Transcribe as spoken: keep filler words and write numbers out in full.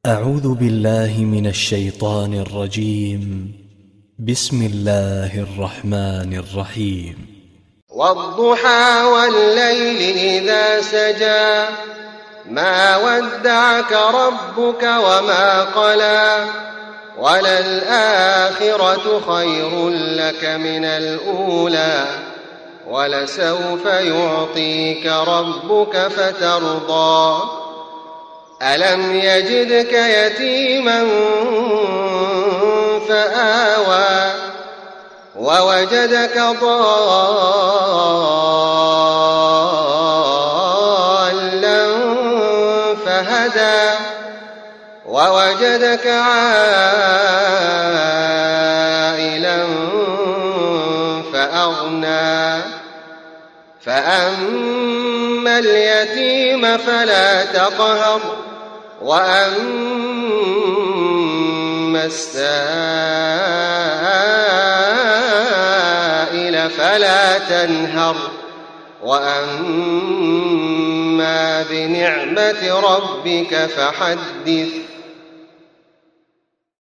أعوذ بالله من الشيطان الرجيم. بسم الله الرحمن الرحيم. والضحى والليل إذا سجى ما ودعك ربك وما قلى وللآخرة خير لك من الأولى ولسوف يعطيك ربك فترضى ألم يجدك يتيما فآوى ووجدك ضالا فهدى ووجدك عائلا فأغنى فأما اليتيم فلا تقهر وأما السائل فلا تنهر وأما بنعمة ربك فحدث.